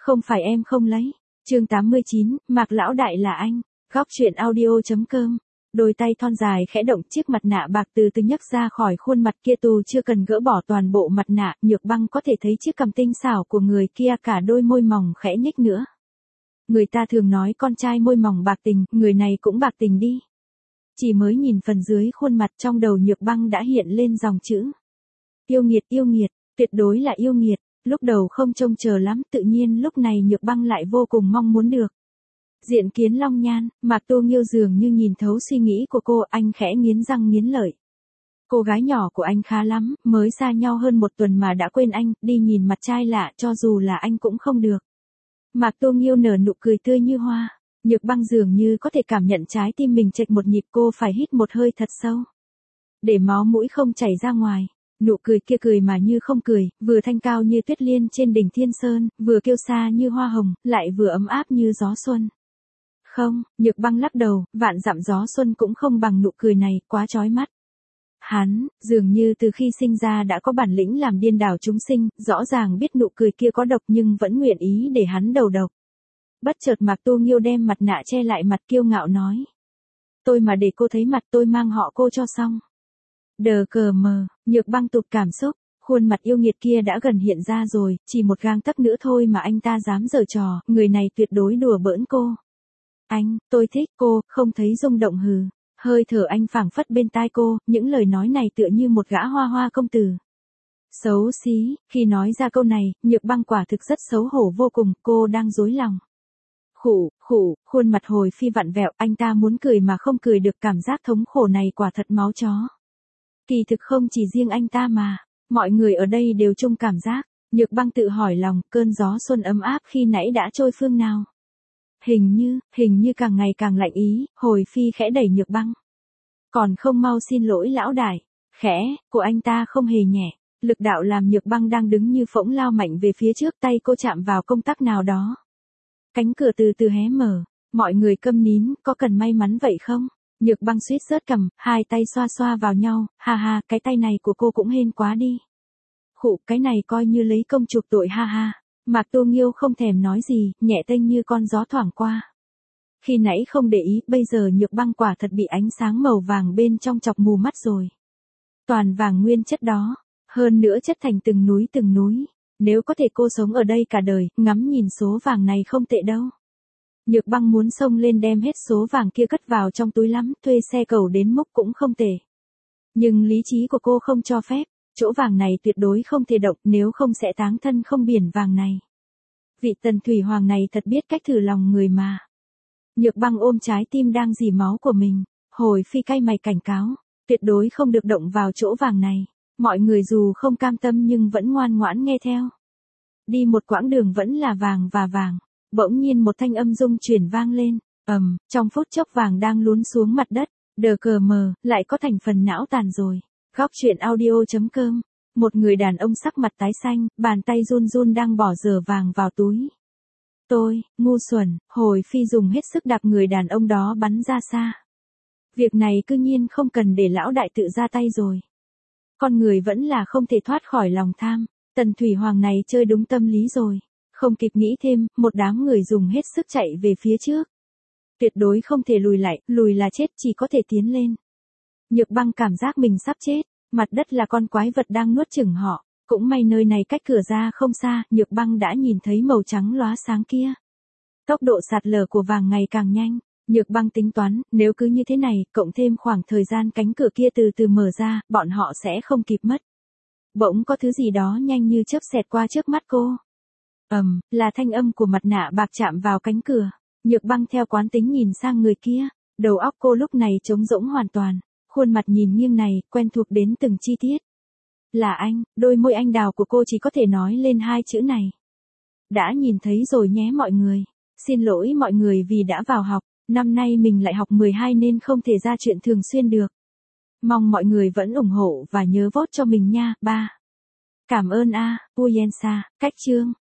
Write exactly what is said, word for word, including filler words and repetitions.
Không phải em không lấy. Chương tám mươi chín, Mạc lão đại là anh. Góc truyện audio.com. Đôi tay thon dài khẽ động, chiếc mặt nạ bạc từ từ nhấc ra khỏi khuôn mặt kia, tù chưa cần gỡ bỏ toàn bộ mặt nạ, Nhược Băng có thể thấy chiếc cằm tinh xảo của người kia, cả đôi môi mỏng khẽ nhếch nữa. Người ta thường nói con trai môi mỏng bạc tình, người này cũng bạc tình đi. Chỉ mới nhìn phần dưới khuôn mặt, trong đầu Nhược Băng đã hiện lên dòng chữ. Yêu nghiệt, yêu nghiệt, tuyệt đối là yêu nghiệt. Lúc đầu không trông chờ lắm, tự nhiên lúc này Nhược Băng lại vô cùng mong muốn được. Diện kiến long nhan, Mạc Tô Nghiêu dường như nhìn thấu suy nghĩ của cô, anh khẽ nghiến răng nghiến lợi. Cô gái nhỏ của anh khá lắm, mới xa nhau hơn một tuần mà đã quên anh, đi nhìn mặt trai lạ, cho dù là anh cũng không được. Mạc Tô Nghiêu nở nụ cười tươi như hoa. Nhược Băng dường như có thể cảm nhận trái tim mình chệch một nhịp, cô phải hít một hơi thật sâu. Để máu mũi không chảy ra ngoài. Nụ cười kia cười mà như không cười, vừa thanh cao như tuyết liên trên đỉnh Thiên Sơn, vừa kiêu sa như hoa hồng, lại vừa ấm áp như gió xuân. Không, Nhược Băng lắc đầu, vạn dặm gió xuân cũng không bằng nụ cười này, quá chói mắt. Hắn, dường như từ khi sinh ra đã có bản lĩnh làm điên đảo chúng sinh, rõ ràng biết nụ cười kia có độc nhưng vẫn nguyện ý để hắn đầu độc. Bất chợt Mạc Tô Nghiêu đem mặt nạ che lại mặt, kiêu ngạo nói. Tôi mà để cô thấy mặt tôi mang họ cô cho xong. Đờ cờ mờ, Nhược Băng tụt cảm xúc, khuôn mặt yêu nghiệt kia đã gần hiện ra rồi, chỉ một gang tấc nữa thôi mà anh ta dám giở trò, người này tuyệt đối đùa bỡn cô. Anh, tôi thích cô, không thấy rung động hừ. Hơi thở anh phảng phất bên tai cô, những lời nói này tựa như một gã hoa hoa công tử. Xấu xí, khi nói ra câu này, Nhược Băng quả thực rất xấu hổ vô cùng, cô đang dối lòng. Khụ, khụ, khuôn mặt hồi phi vặn vẹo, anh ta muốn cười mà không cười được, cảm giác thống khổ này quả thật máu chó. Kỳ thực không chỉ riêng anh ta mà, mọi người ở đây đều chung cảm giác. Nhược Băng tự hỏi lòng, cơn gió xuân ấm áp khi nãy đã trôi phương nào. Hình như, hình như càng ngày càng lạnh ý, hồi phi khẽ đẩy Nhược Băng. Còn không mau xin lỗi lão đại. Khẽ, của anh ta không hề nhẹ. Lực đạo làm Nhược Băng đang đứng như phỗng lao mạnh về phía trước, tay cô chạm vào công tắc nào đó. Cánh cửa từ từ hé mở, mọi người câm nín, có cần may mắn vậy không? Nhược Băng suýt rớt cằm, hai tay xoa xoa vào nhau, ha ha, cái tay này của cô cũng hên quá đi. Khụ, cái này coi như lấy công chuộc tội ha ha. Mạc Tô Nghiêu không thèm nói gì, nhẹ tênh như con gió thoảng qua. Khi nãy không để ý, bây giờ Nhược Băng quả thật bị ánh sáng màu vàng bên trong chọc mù mắt rồi. Toàn vàng nguyên chất đó, hơn nữa chất thành từng núi từng núi. Nếu có thể cô sống ở đây cả đời, ngắm nhìn số vàng này không tệ đâu. Nhược Băng muốn xông lên đem hết số vàng kia cất vào trong túi lắm, thuê xe cầu đến múc cũng không tệ. Nhưng lý trí của cô không cho phép, chỗ vàng này tuyệt đối không thể động, nếu không sẽ táng thân không biển vàng này. Vị Tần Thủy Hoàng này thật biết cách thử lòng người mà. Nhược Băng ôm trái tim đang rỉ máu của mình, hồi phi cay mày cảnh cáo, tuyệt đối không được động vào chỗ vàng này. Mọi người dù không cam tâm nhưng vẫn ngoan ngoãn nghe theo. Đi một quãng đường vẫn là vàng và vàng. Bỗng nhiên một thanh âm rung chuyển vang lên, ầm, um, trong phút chốc vàng đang lún xuống mặt đất, đờ cờ mờ, lại có thành phần não tàn rồi. Góc truyện audio.com. Một người đàn ông sắc mặt tái xanh, bàn tay run run đang bỏ giờ vàng vào túi. Tôi, ngu xuẩn, hồi phi dùng hết sức đạp người đàn ông đó bắn ra xa. Việc này cư nhiên không cần để lão đại tự ra tay rồi. Con người vẫn là không thể thoát khỏi lòng tham, Tần Thủy Hoàng này chơi đúng tâm lý rồi. Không kịp nghĩ thêm, một đám người dùng hết sức chạy về phía trước. Tuyệt đối không thể lùi lại, lùi là chết, chỉ có thể tiến lên. Nhược Băng cảm giác mình sắp chết, mặt đất là con quái vật đang nuốt chửng họ. Cũng may nơi này cách cửa ra không xa, Nhược Băng đã nhìn thấy màu trắng lóa sáng kia. Tốc độ sạt lở của vàng ngày càng nhanh. Nhược Băng tính toán, nếu cứ như thế này, cộng thêm khoảng thời gian cánh cửa kia từ từ mở ra, bọn họ sẽ không kịp mất. Bỗng có thứ gì đó nhanh như chớp xẹt qua trước mắt cô. Ầm, um, là thanh âm của mặt nạ bạc chạm vào cánh cửa. Nhược Băng theo quán tính nhìn sang người kia, đầu óc cô lúc này trống rỗng hoàn toàn, khuôn mặt nhìn nghiêng này, quen thuộc đến từng chi tiết. Là anh, đôi môi anh đào của cô chỉ có thể nói lên hai chữ này. Đã nhìn thấy rồi nhé mọi người, xin lỗi mọi người vì đã vào học, năm nay mình lại học mười hai nên không thể ra chuyện thường xuyên được. Mong mọi người vẫn ủng hộ và nhớ vote cho mình nha, ba. Cảm ơn a, Uyensa, cách chương.